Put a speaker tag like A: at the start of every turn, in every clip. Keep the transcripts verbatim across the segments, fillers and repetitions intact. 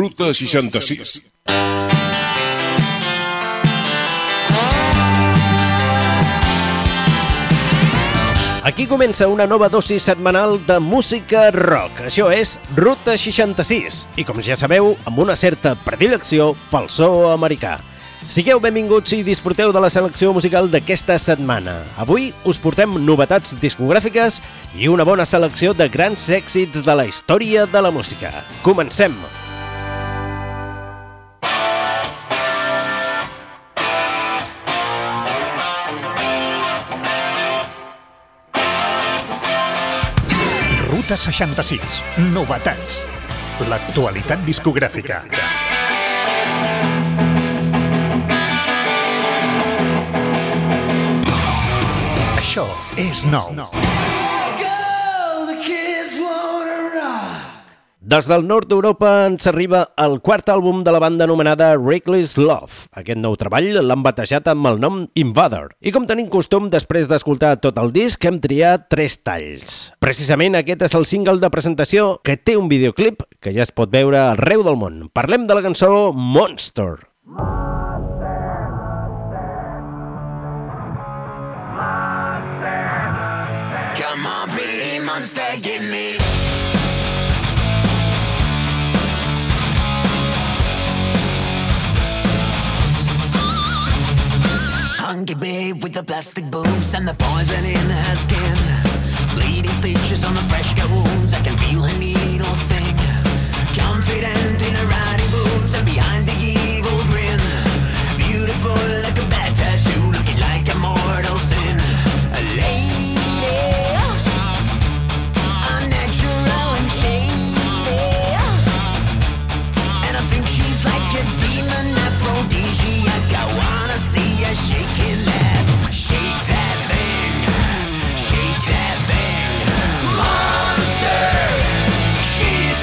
A: Ruta seixanta-sis.
B: Aquí comença una nova dosi setmanal de música rock. Això és Ruta seixanta-sis i, com ja sabeu, amb una certa predilecció pel so americà. Sigueu benvinguts i disfruteu de la selecció musical d'aquesta setmana. Avui us portem novetats discogràfiques i una bona selecció de grans èxits de la història de la música. Comencem!
C: Ruta seixanta-sis. Novetats. L'actualitat discogràfica. Això és nou.
B: Des del nord d'Europa ens arriba el quart àlbum de la banda anomenada Reckless Love. Aquest nou treball l'han batejat amb el nom Invader. I com tenim costum, després d'escoltar tot el disc, hem triat tres talls. Precisament aquest és el single de presentació que té un videoclip que ja es pot veure arreu del món. Parlem de la cançó Monster.
D: Come on, pretty monster, give me hunky babe with the plastic boobs and the poison in her skin. Bleeding stitches on the fresh cut wounds, I can feel her needle sting. Confident in her riding boots and behind the evil grin. Beautiful like a bad tattoo, looking like a mortal sin. A lady, unnatural and shady, and I think she's like a demon aphrodisiac. I wanna see her shaking that, shake that thing, shake that thing. Monster, she's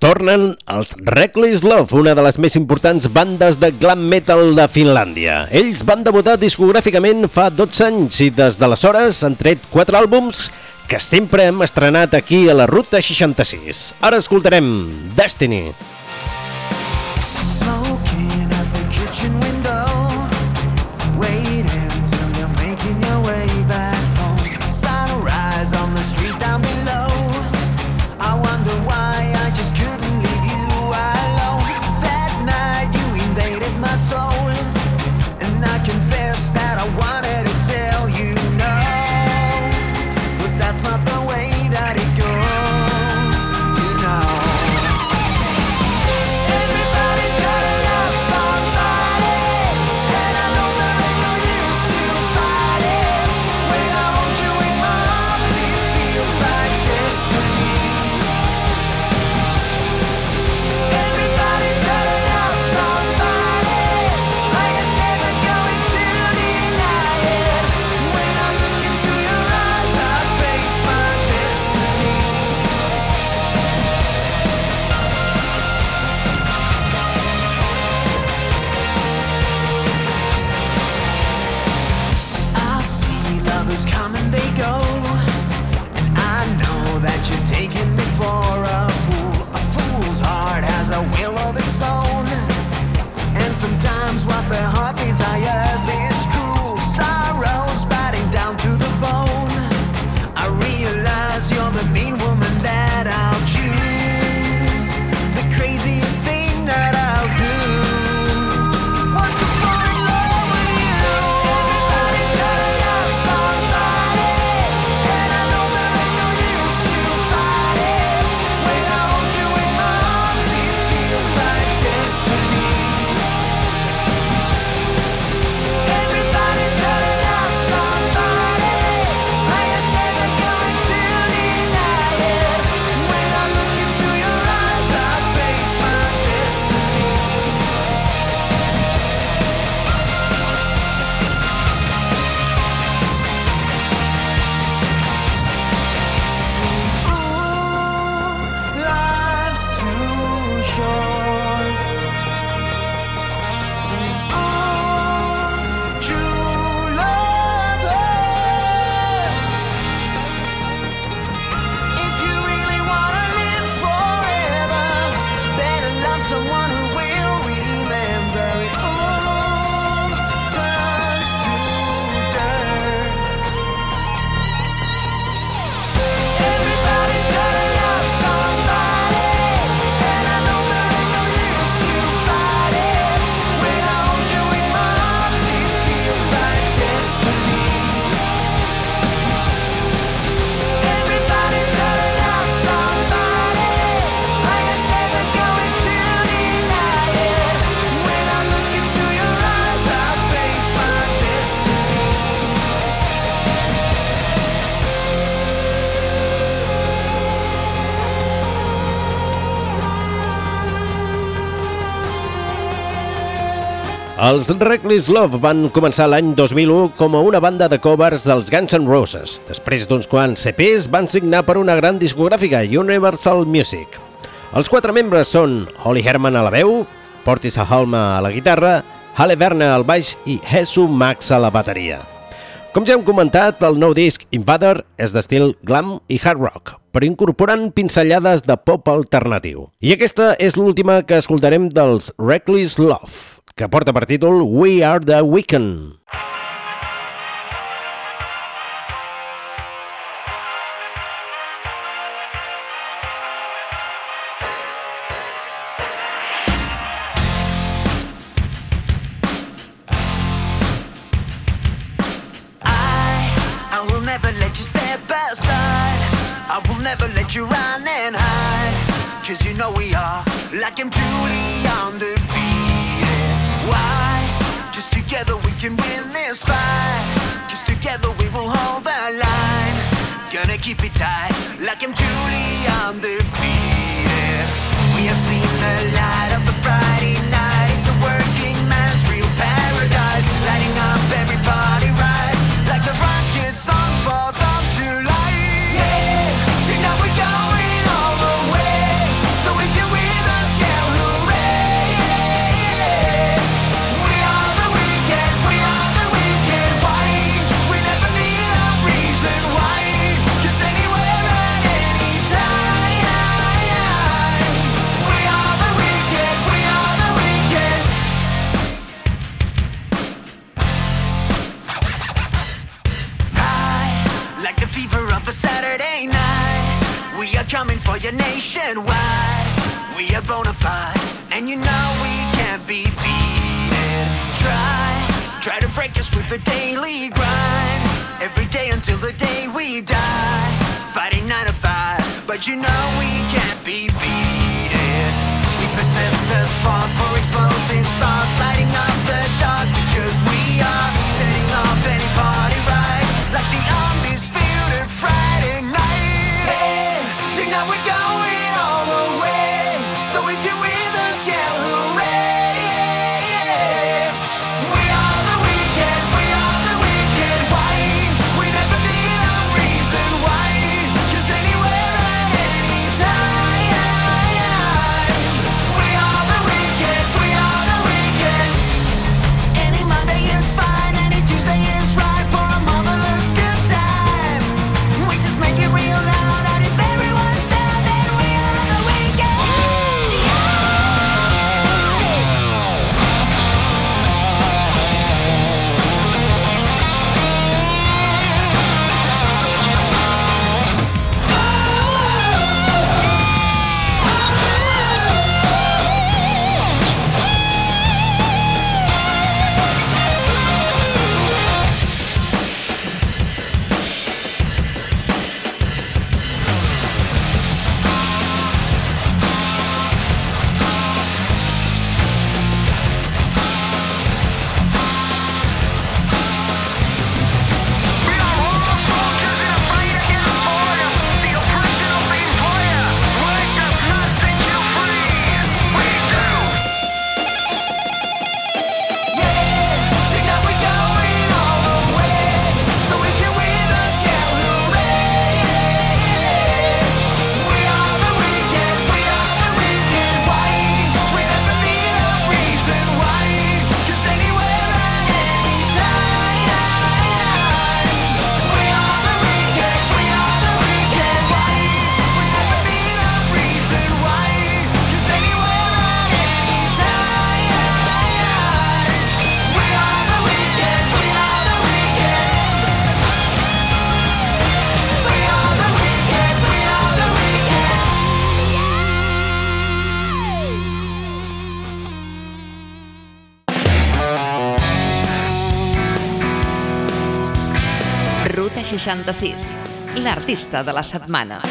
B: Tornen els Reckless Love, una de les més importants bandes de glam metal de Finlàndia. Ells van debutar discogràficament fa dotze anys i des d'aleshores han tret quatre àlbums que sempre hem estrenat aquí a la Ruta seixanta-sis. Ara escoltarem Destiny.
A: Smoking at the kitchen window, waiting till you're making your way back home. Sunrise on the street down below. I wonder why I just couldn't leave you alone. That night you invaded my soul, and I confess that I wanted to tell you no, but that's not the way that it goes, you know. Everybody's gotta love somebody, and I know there ain't no use to fight it. When I hold you in my arms, it feels like destiny. Everybody's gotta love somebody, I am never going to deny it. When I look into your eyes, I face my destiny. I see lovers come and they go, and I know that you're taking me for a fool. A fool's heart has a will of its own, and sometimes what their heart desires is cruel. Sorrow's biting down to the bone. I realize you're the mean woman that I'll choose. The craziest thing that I'll do was to fall in love with you. Everybody's gotta love somebody, and I know there ain't no use to fight it. When I hold you in my arms, it feels like destiny. Everybody's gotta love somebody, I am never going to deny it. When I look into your eyes, I face my destiny. Ooh, life's too short, and all true love hurts. If you really wanna live forever, better love someone who will remember. It all turns to dirt. Everybody's gotta love somebody, and I know there ain't no use to fight it. When I hold you in my arms, it feels like destiny. Everybody's gotta love somebody, I am never going to deny it. When I look into your eyes, I face my destiny.
B: Els Reckless Love van començar l'any dos mil u com a una banda de covers dels Guns N' Roses. Després d'uns quants E Pes van signar per una gran discogràfica, Universal Music. Els quatre membres són Olli Herman a la veu, Portis Ahalma a la guitarra, Halle Werner al baix i Jesu Max a la bateria. Com ja hem comentat, el nou disc Invader és d'estil glam i hard rock, però incorporant pinzellades de pop alternatiu. I aquesta és l'última que escoltarem dels Reckless Love, que porta per títol We Are The Weeknd.
A: I, I will never let you step aside. I will never let you run and hide. Cause you know we are like I'm truly undefeated. Why? Just together we can win this fight. Just together we will hold the line. Gonna keep it tight like I'm truly undefeated. We have seen the light of the Friday night. It's a working man's real paradise. Lighting up every party right, like the rocket song for them to light. Yeah, tonight we're going all the way. So if you're with are coming for your nationwide. We are bona fide, and you know we can't be beaten. Try, try to break us with the daily grind. Every day until the day we die. Fighting nine to five, but you know we can't be beaten. We possess the spark for explosive stars, lighting up the dark because we are setting off any party right, like the undisputed Friday night. Hey, tonight we're going all the way, so if you're with us, yell hooray. We are the weekend, we are the weekend. Why? We never need a reason why, 'cause anywhere at any time. We are the weekend, we are the weekend. Any Monday is fine, any Tuesday is right for a marvelous good time. We just make it real loud, and if everyone's down, then we are the weekend.
E: Ruta seixanta-sis, l'artista de la setmana.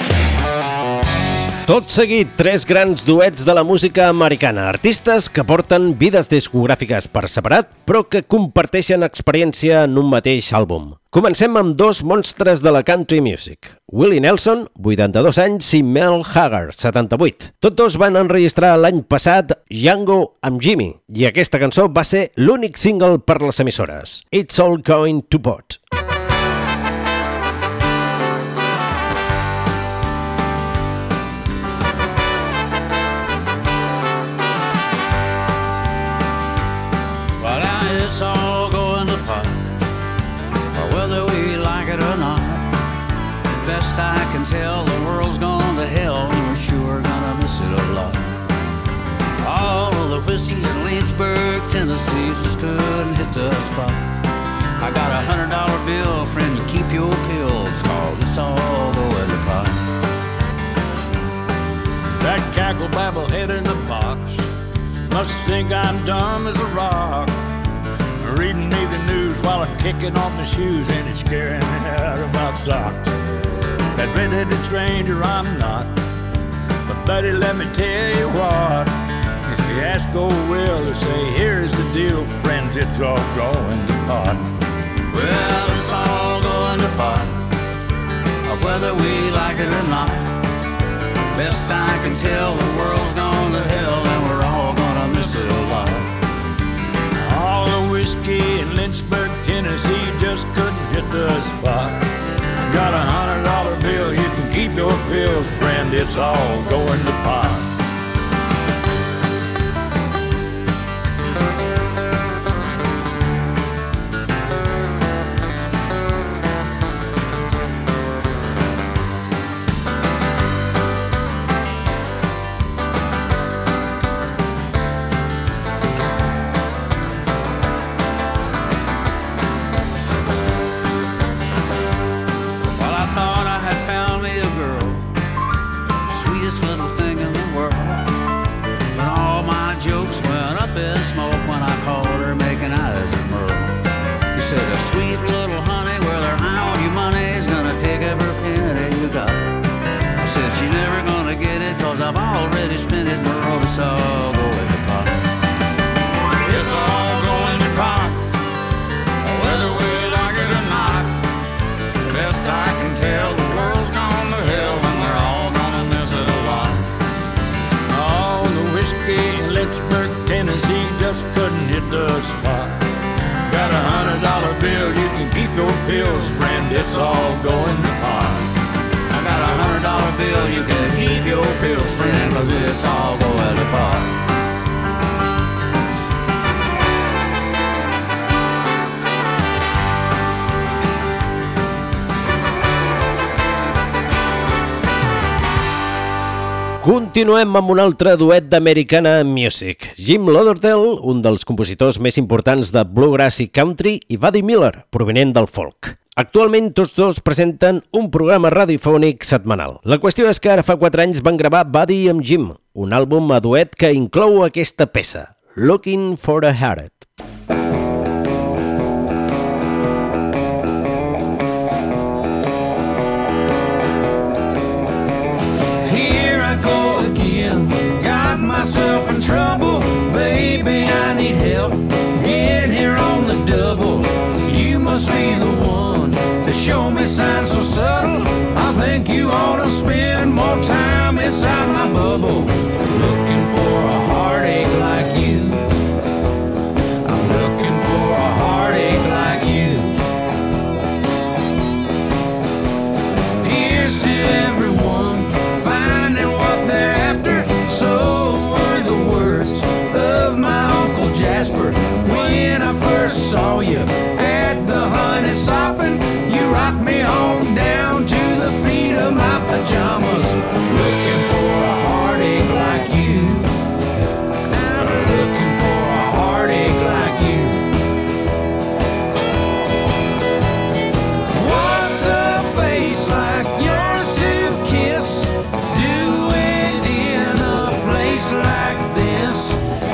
B: Tot seguit, tres grans duets de la música americana, artistes que porten vides discogràfiques per separat, però que comparteixen experiència en un mateix àlbum. Comencem amb dos monstres de la country music, Willie Nelson, vuitanta-dos anys, i Mel Haggard, setanta-vuit. Tots dos van enregistrar l'any passat Django amb Jimmy, i aquesta cançó va ser l'únic single per les emissores, It's All Going to Pot.
F: It's all going to pot, whether we like it or not. Best I can tell, the world's gone to hell, and we're sure gonna miss it a lot. All of the whiskey in Lynchburg, Tennessee, just couldn't hit the spot. I got a hundred dollar bill, friend, you keep your pills, 'cause it's all going to pot. That cackle babble head in the box must think I'm dumb as a rock. Reading me the news while I'm kicking off my shoes, and it's scaring me out of my socks. That red-headed stranger I'm not, but buddy, let me tell you what. If you ask old Will, to say, here's the deal, friends, it's all going to pot. Well, it's all going to pot, whether we like it or not. Best I can tell, the world's gone to hell, and we're all gonna miss it a lot. All the whiskey in Lynchburg, Tennessee, just couldn't hit the spot. Got a hundred dollar bill, you can keep your pills, friend, it's all going to pot.
G: she's never gonna get it, cause I've already spent it. Moreover, it's all go in the pot. It's all go in the pot, whether we like it or not. Best I can tell, the world's gone to hell, and we're all gonna miss it a lot. Oh, the whiskey in Lynchburg, Tennessee just couldn't hit the spot. Got a hundred dollar bill, you can keep your pills, friend, it's all going to pot. I got a hundred dollar bill, you can keep your pills, friend, cause it's all going to pot.
B: Continuem amb un altre duet d'Americana Music. Jim Lauderdale, un dels compositors més importants de bluegrass i country, i Buddy Miller, provenent del folk. Actualment tots dos presenten un programa radiofònic setmanal. La qüestió és que ara fa quatre anys van gravar Buddy amb Jim, un àlbum a duet que inclou aquesta peça, Looking for a Heart.
A: Myself in trouble, baby, I need help. Get here on the double. You must be the one to show me signs so subtle. I think you ought to spend more time inside my bubble. Looking for a heartache like you. I'm looking for a heartache like you. Here's to everyone finding what they're after. So of my Uncle Jasper, when I first saw you at the honey sopping, you rocked me on down to the feet of my pajamas. Looking for a heartache like you. I'm looking for a heartache like you. What's a face like yours to kiss? Do it in a place like this.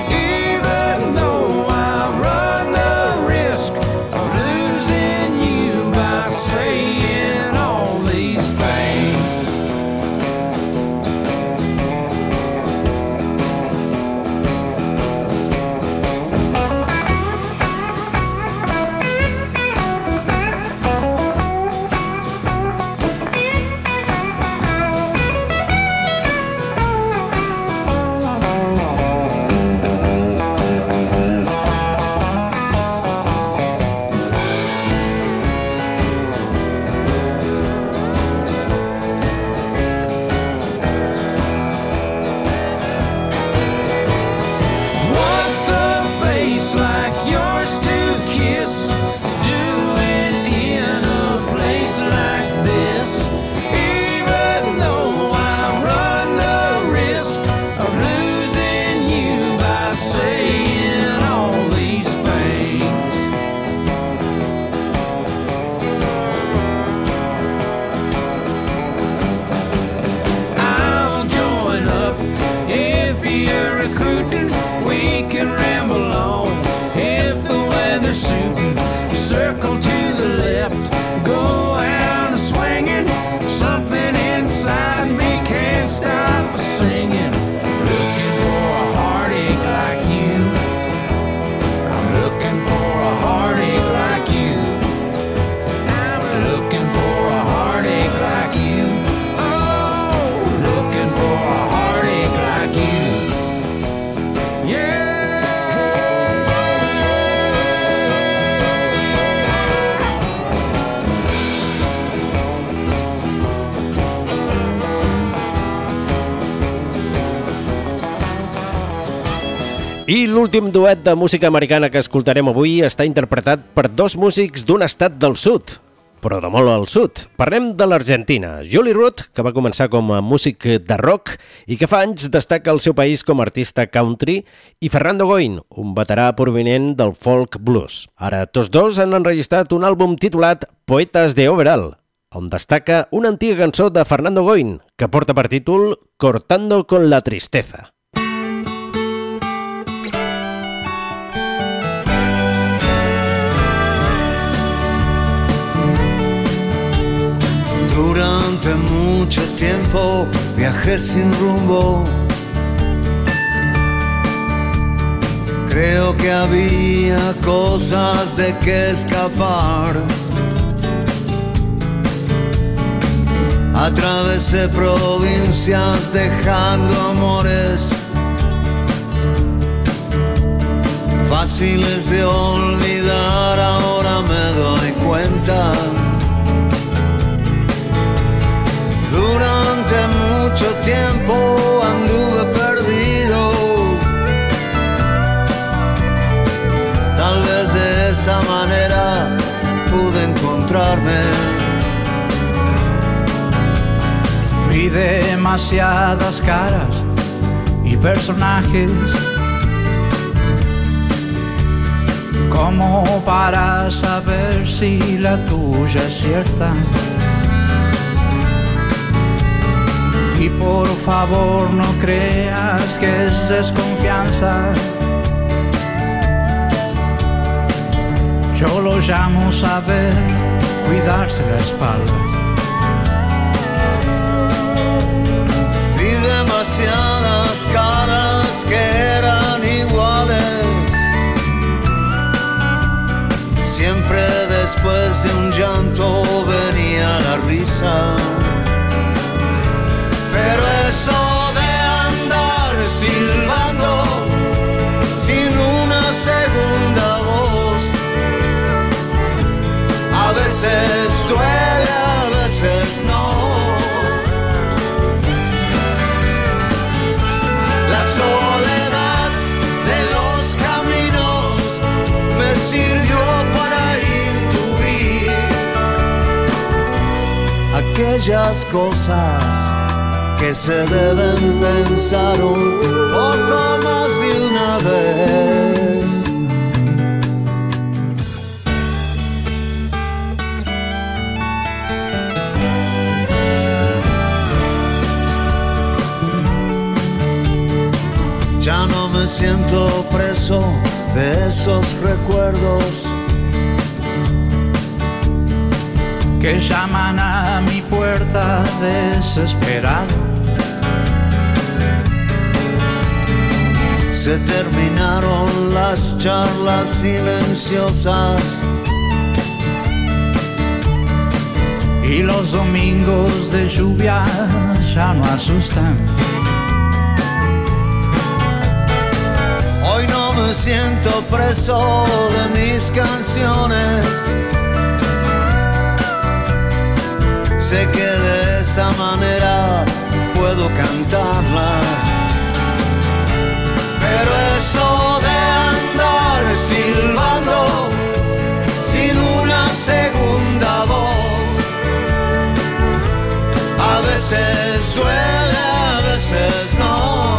B: I l'últim duet de música americana que escoltarem avui està interpretat per dos músics d'un estat del sud, però de molt al sud. Parlem de l'Argentina. Julie Root, que va començar com a músic de rock i que fa anys destaca el seu país com a artista country, i Fernando Goin, un veterà provinent del folk blues. Ara tots dos han enregistrat un àlbum titulat Poetas de Overall, on destaca una antiga cançó de Fernando Goin que porta per títol Cortando con la tristeza.
A: Durante mucho
H: mucho tiempo viajé sin rumbo. Creo que había cosas de que escapar. Atravesé provincias dejando amores fáciles de olvidar, ahora me doy cuenta. Durante mucho tiempo anduve perdido. Tal vez de esa manera pude encontrarme.
I: Vi demasiadas caras y personajes como para saber si la tuya es cierta. Y por favor no creas que es desconfianza. Yo lo llamo saber cuidarse la espalda.
H: Vi demasiadas caras que eran iguales. Siempre después de un llanto venía la risa. Pero eso de andar silbando sin una segunda voz, a veces duele, a veces no. La soledad de los caminos me sirvió para intuir aquellas cosas que se deben pensar un poco más de una vez. Ya no me siento preso de esos recuerdos
I: que llaman a mi puerta desesperado.
H: Se terminaron las charlas silenciosas
I: y los domingos de lluvia ya no asustan.
H: Hoy no me siento preso de mis canciones. Sé que de esa manera puedo cantarlas. Pero eso de andar silbando sin una segunda voz, a veces duele, a veces no.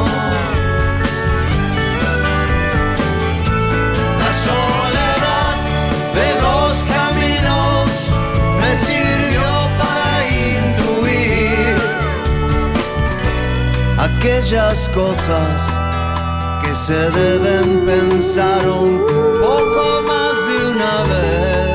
H: La soledad de los caminos me sirvió para intuir aquellas cosas que se deben pensar un poco más de una vez.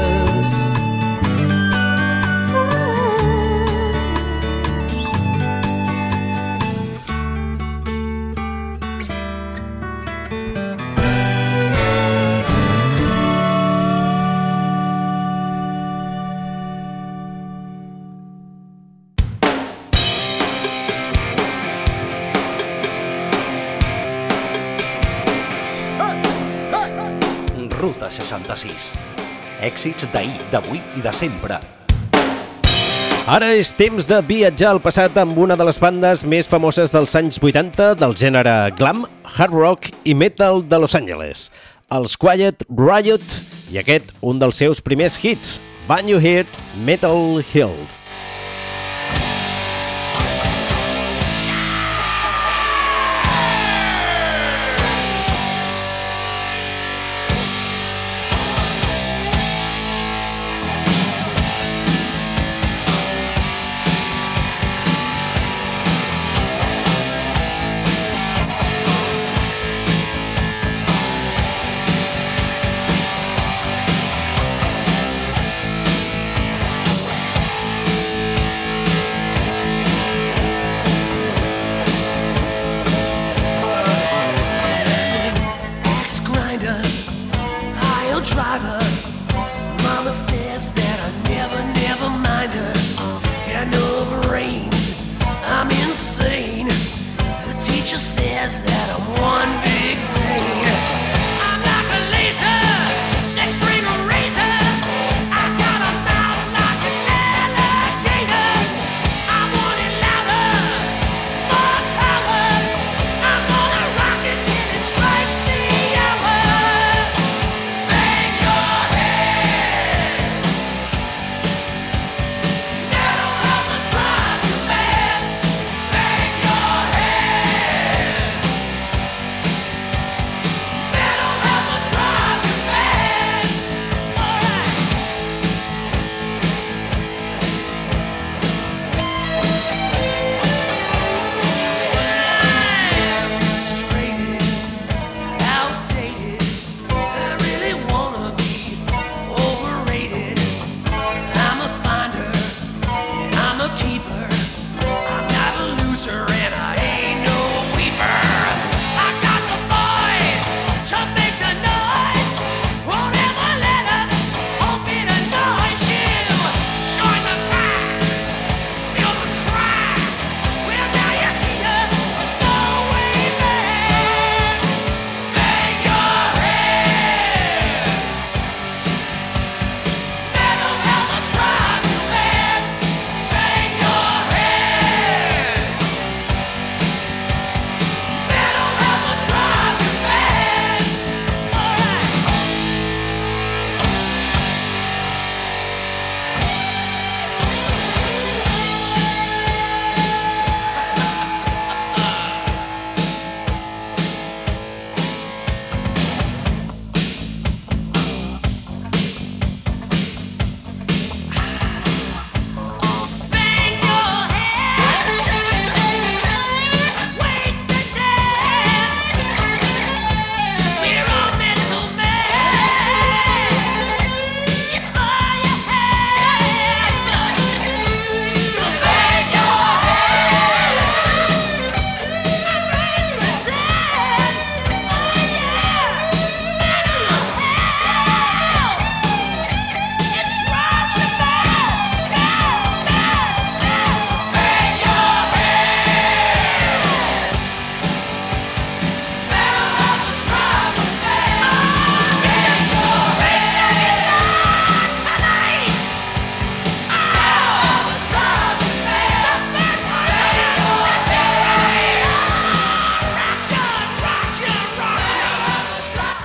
C: Ruta seixanta-sis. Èxits d'ahir, d'avui i de sempre.
B: Ara és temps de viatjar al passat amb una de les bandes més famoses dels anys vuitanta del gènere glam, hard rock i metal de Los Angeles, els Quiet Riot, i aquest un dels seus primers hits, Van You Heard Metal Hill.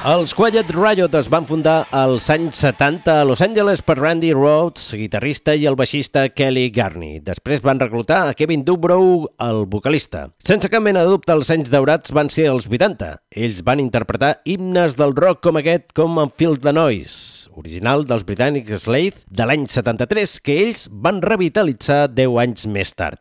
B: Els Quiet Riot es van fundar als anys setanta a Los Angeles per Randy Rhoads, guitarrista, i el baixista Kelly Garni. Després van reclutar a Kevin Dubrow, el vocalista. Sense cap mena de dubte, els anys daurats van ser els vuitanta. Ells van interpretar himnes del rock com aquest, com en Feel the Noise, original dels britànics Slade de l'any setanta-tres, que ells van revitalitzar deu anys més tard.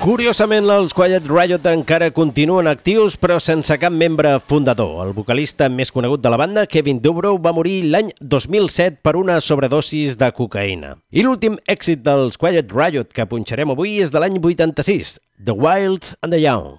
B: Curiosament, els Quiet Riot encara continuen actius, però sense cap membre fundador. El vocalista més conegut de la banda, Kevin Dubrow, va morir l'any dos mil set per una sobredosis de cocaïna. I l'últim èxit dels Quiet Riot que punxarem avui és de l'any vuitanta-sis, The Wild and the Young.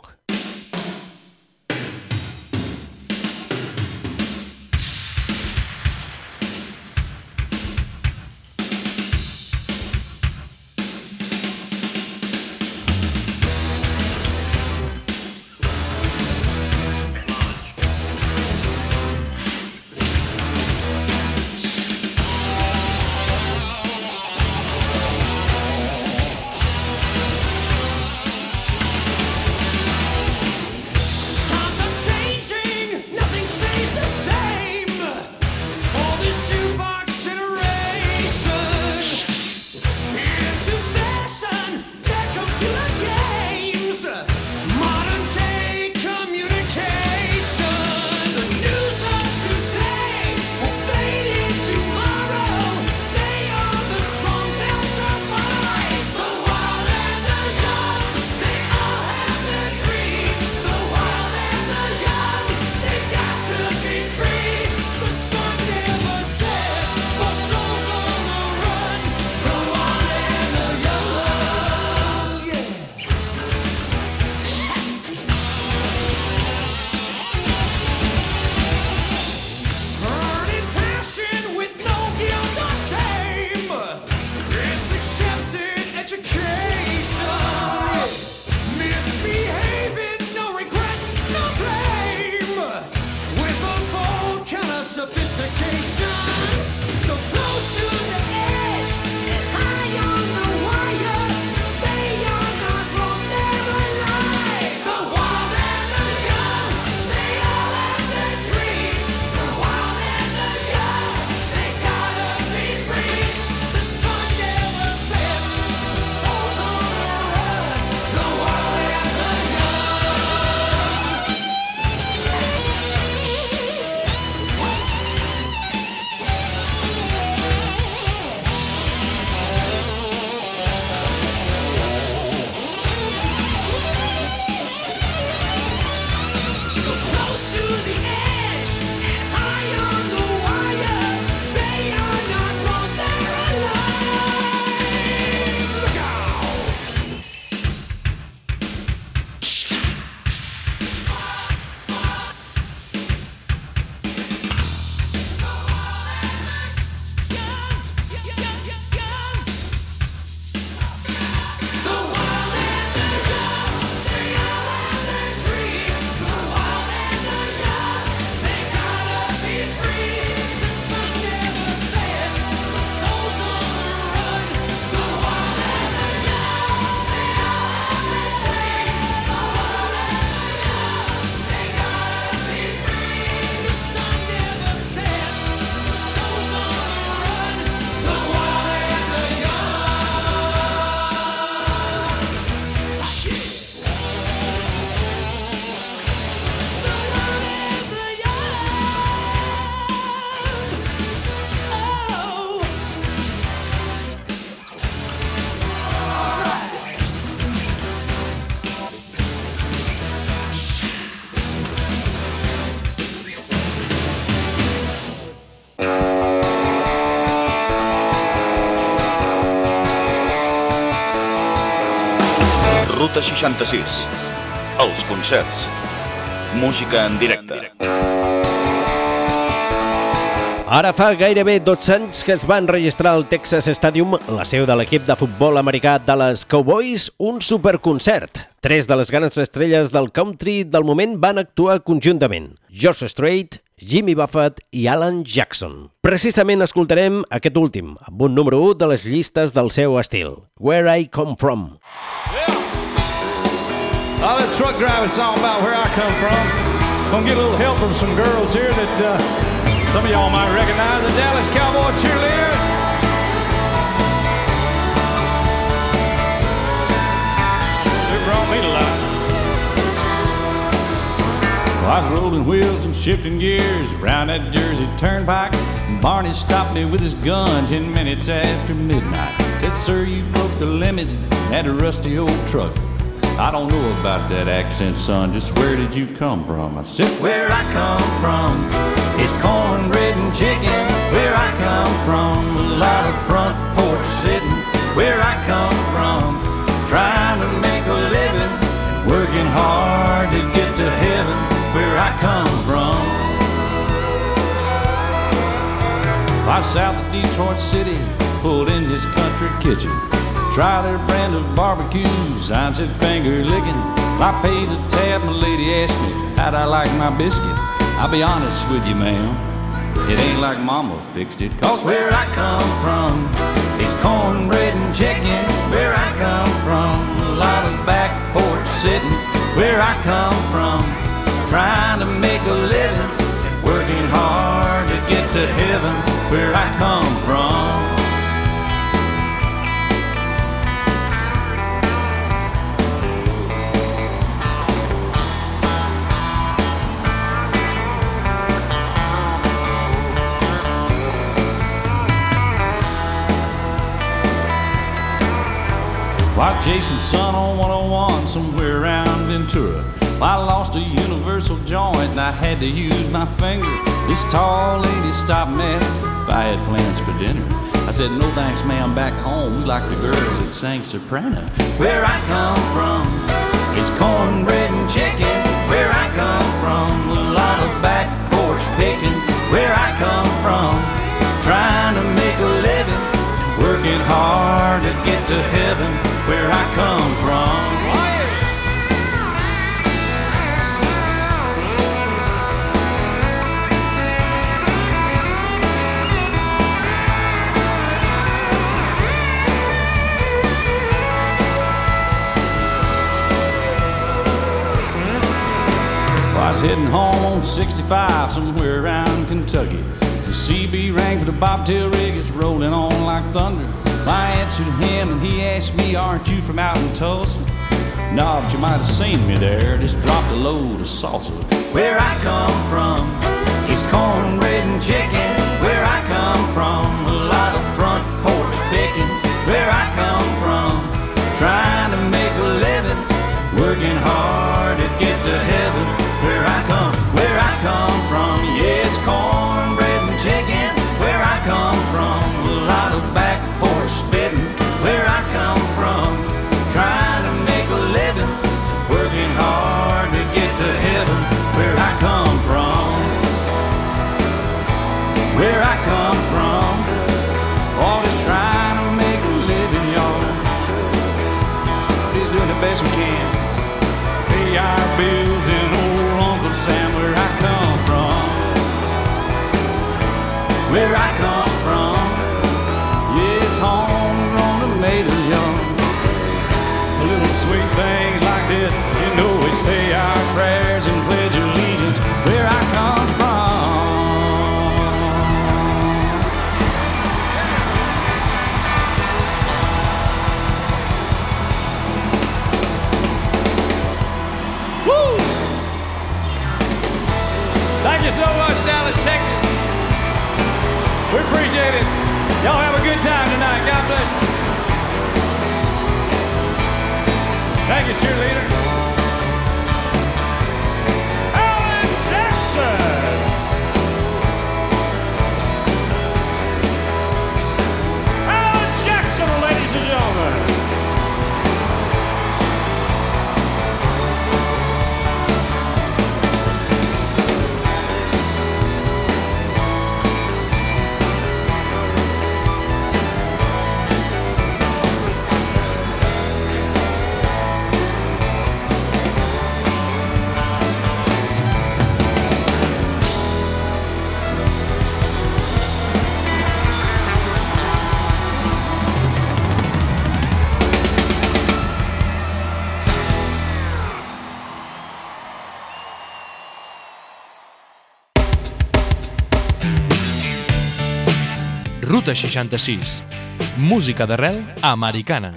J: Ruta seixanta-sis. Els concerts. Música en directe.
B: Ara fa gairebé dotze anys que es va enregistrar al Texas Stadium, la seu de l'equip de futbol americà Dallas Cowboys, un superconcert. Tres de les grans estrelles del country del moment van actuar conjuntament: George Strait, Jimmy Buffett i Alan Jackson. Precisament escoltarem aquest últim, amb un número u de les llistes del seu estil, Where I Come From.
F: Yeah. All that truck driving song about where I come from. Gonna get a little help from some girls here that uh, some of y'all might recognize. The Dallas Cowboy cheerleader. They brought me to life. Well, I was rolling wheels and shifting gears around that Jersey turnpike. And Barney stopped me with his gun ten minutes after midnight. Said, sir, you broke the limit in that rusty old truck.
G: I don't know about that accent, son. Just where did you come from? I said,
K: where I come from, it's cornbread and chicken. Where I come from, a lot of front porch sitting. Where I come from, trying to make a living, working hard to get to heaven. Where I come from.
G: By south of Detroit City, pulled in his country kitchen. Try their brand of barbecues, I said finger licking. I paid the tab, my lady asked me how'd I like my biscuit. I'll be honest with you, ma'am, it ain't like mama fixed it. Cause
K: where I come from, it's cornbread and chicken. Where I come from, a lot of back porch sitting. Where I come from, trying to make a living, working hard to get to heaven. Where I come from.
G: Like Jason's son on one oh one somewhere around Ventura. I lost a universal joint and I had to use my finger. This tall lady stopped me if I had plans for dinner. I said, no thanks, ma'am, back home we like the girls that sang soprano.
K: Where I come from, it's cornbread and chicken. Where I come from, a lot of back porch picking. Where I come from, trying to make a living, working hard to get to heaven. Where I come from.
G: I was heading home on sixty-five somewhere around Kentucky. The C B rang for the bobtail rig, it's rolling on like thunder. I answered him and he asked me, aren't you from out in Tulsa? No, but you might have seen me there, just dropped a load of salsa.
K: Where I come from, it's cornbread and chicken. Where I come from, a lot of front porch picking. Where I come from, trying to make a living, working hard to get to heaven. Where I come, where I come from, yeah, it's cornbread and chicken. Where I come from, a lot of back porch spitting. Where I come from, trying to make a living, working hard to get to heaven. Where I come from, where I come from, always trying to make a living, y'all. He's doing the best we can. Pay our bills and old Uncle Sam. Where I come from, where I come from, yeah, it's homegrown tomatoes, y'all. A little sweet things like this, you know we say our prayers and pledge allegiance. Where I come from. Woo! Thank you so much, Dallas, Texas. We appreciate it. Y'all have a good time tonight. God bless you. Thank you, cheerleader. Alan Jackson. Alan Jackson, ladies and gentlemen.
L: Ruta seixanta-sis. Música d'arrel americana.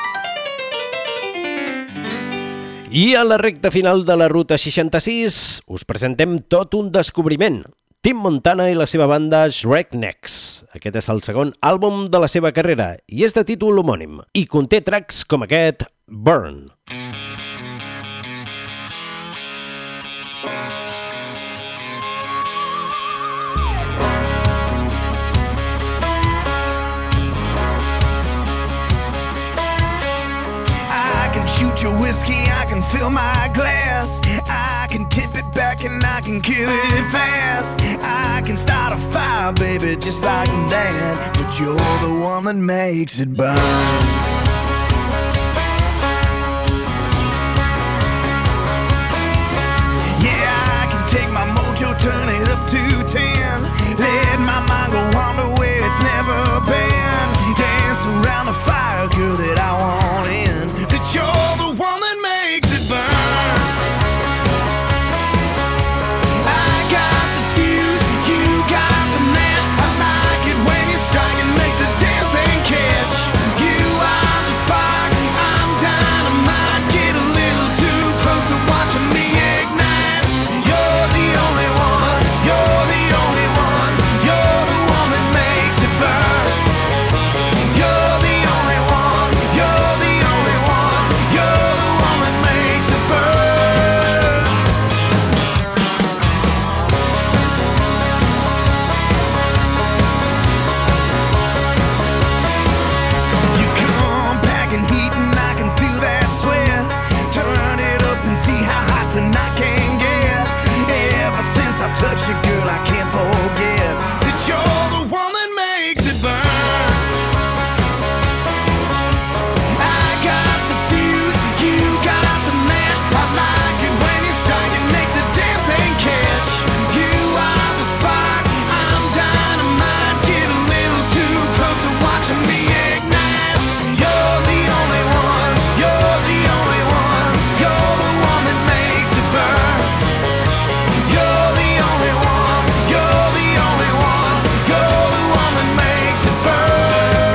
B: I a la recta final de la Ruta seixanta-sis us presentem tot un descobriment. Tim Montana i la seva banda Shreknecks. Aquest és el segon àlbum de la seva carrera i és de títol homònim i conté tracks com aquest Burn.
A: I can shoot your whiskey, I can fill my glass, I can tip it back and I can kill it fast. I can start a fire, baby, just like that, but you're the one that makes it burn. Yeah, I can take my mojo, turn it up to ten, let my mind go wander where it's never been, dance around the fire, girl, that I want in, that you're the one that makes it burn. I got the fuse, you got the match, I like it when you strike and make the damn thing catch. You are the spark, I'm dynamite, get a little too close to watching me ignite. You're the only one, you're the only one, you're the one that makes it burn. You're the only one, you're the only one, you're the one that makes it burn. You come packing heat and I can feel that sweat. Turn it up and see how hot tonight can get. Ever since I touched you, girl, I can't forget that you're the one that makes it burn. I got the fuse, you got the match, I like it when you strike and make the damn thing catch. You are the spark, I'm dynamite, get a little too close to watching me ignite. You're the only one, you're the only one, you're the one that makes it burn. You're the only one, you're the only one, you're the one that makes it burn.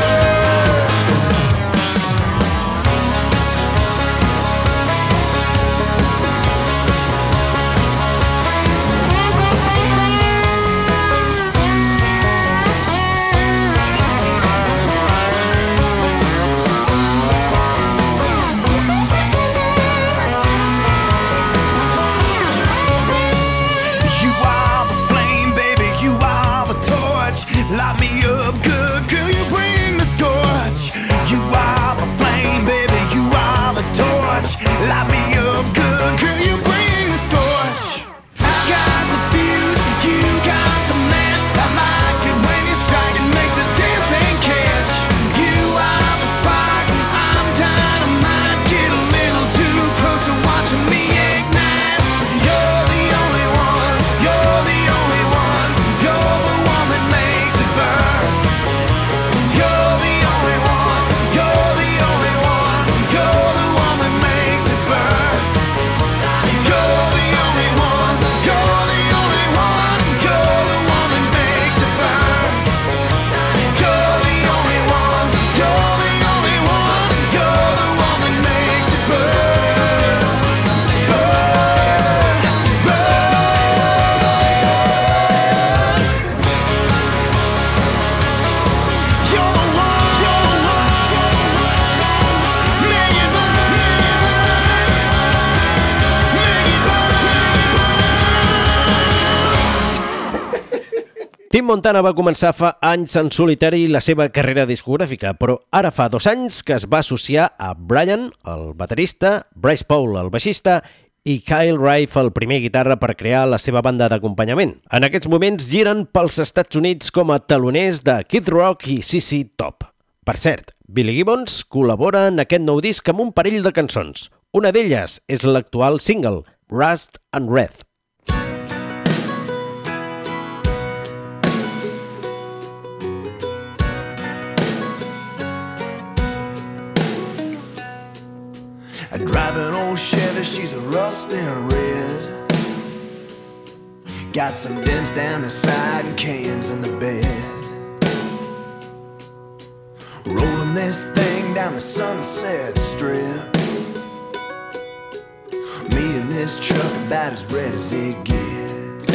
A: You are the flame, baby, you are the torch. Light me up good, girl, you bring the scorch. You are the flame, baby, you are the torch. Light me up good, girl, you bring the scorch. I got the fuse, you got the match, I like it when you strike and make the damn thing catch. You are the spark, I'm dynamite, get a little too close to watching me ignite. You're the only one, you're the only one, you're the one that makes it burn. You're the only one, you're the only one, you're the one that makes it burn. You're the only one, you're the only one, you're the one that makes it burn. You're the only one, you're the only one, you're the one that makes it burn. Burn, you're the one, you're the one, make it burn, make it burn.
B: Tim Montana va començar fa anys en solitari la seva carrera discogràfica, però ara fa dos anys que es va associar a Brian, el baterista, Bryce Paul, el baixista, i Kyle Rife, el primer guitarra, per crear la seva banda d'acompanyament. En aquests moments giren pels Estats Units com a taloners de Kid Rock i C C Top. Per cert, Billy Gibbons col·labora en aquest nou disc amb un parell de cançons. Una d'elles és l'actual single, Rust and Red.
A: I drive an old Chevy, she's a rust and red. Got some dents down the side and cans in the bed. Rolling this thing down the Sunset Strip. Me and this truck about as red as it gets.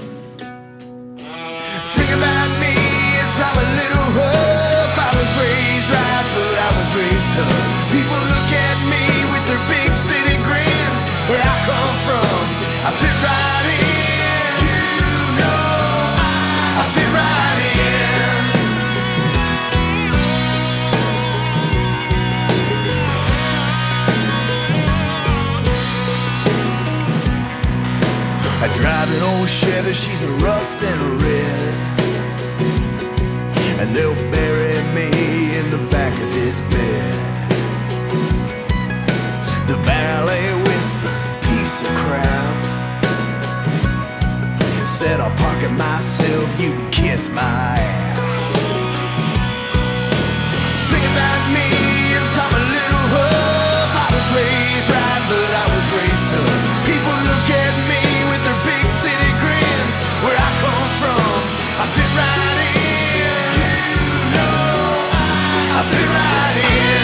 A: Think about me as I'm a little rough. I was raised right, but I was raised tough. People look at me old Chevy, she's a rust and red. And they'll bury me in the back of this bed. The valet whispered, piece of crap. Said I'll park it myself, you can kiss my ass. Think about me as I'm a little rough. I was raised right, but I was raised tough. People look at me with their big city grins. Where I come from, I fit right in. You know I, I fit right in.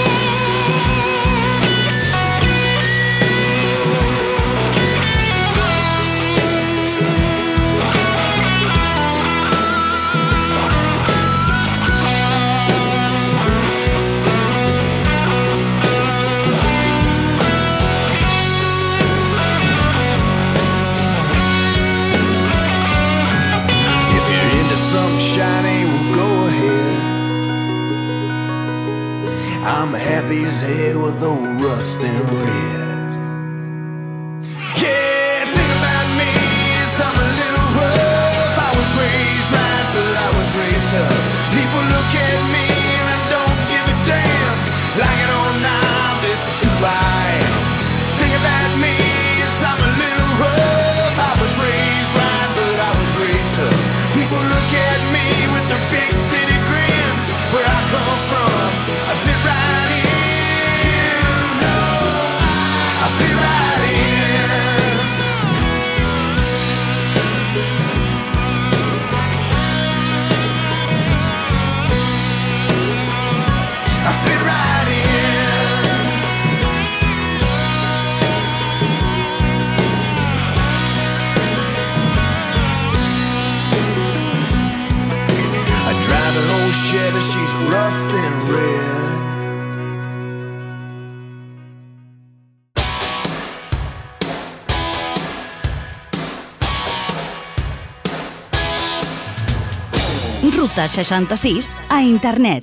A: Shiny, well go ahead. I'm happy as hell with old rust and red. Yeah, think about me as I'm a little rough. I was raised right, but I was raised up. People look at me and I don't give a damn. Like it or not, this is who I am. Think about me as I'm a little rough. I was raised right, but I was raised up. People look at me with their big city grins. Where I come from, I fit right in. You know I fit right in. I fit right in. I drive an old Chevy, she's rust and red.
M: Ruta seixanta-sis a internet.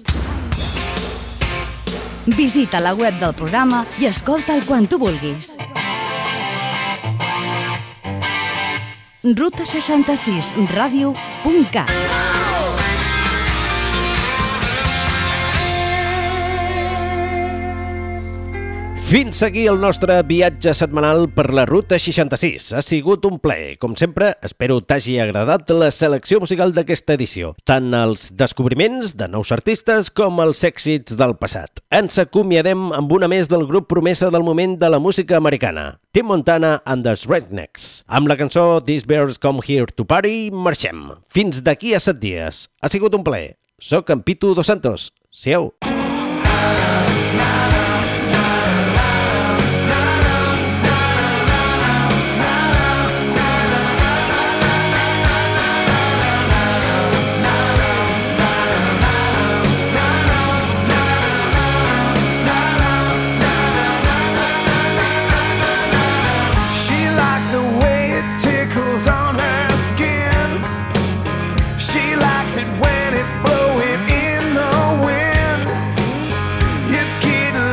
M: Visita la web del programa i escolta'l quan tu vulguis. ruta seixanta-sis ràdio punt cat.
B: Fins aquí el nostre viatge setmanal per la Ruta seixanta-sis. Ha sigut un plaer. Com sempre, espero t'hagi agradat la selecció musical d'aquesta edició. Tant els descobriments de nous artistes com els èxits del passat. Ens acomiadem amb una més del grup promesa del moment de la música americana, Tim Montana and the Rednecks. Amb la cançó These Bears Come Here to Party, marxem. Fins d'aquí a set dies. Ha sigut un plaer. Soc en Pitu Dos Santos. Siau.
A: When it's blowing in the wind, it's getting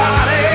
K: everybody.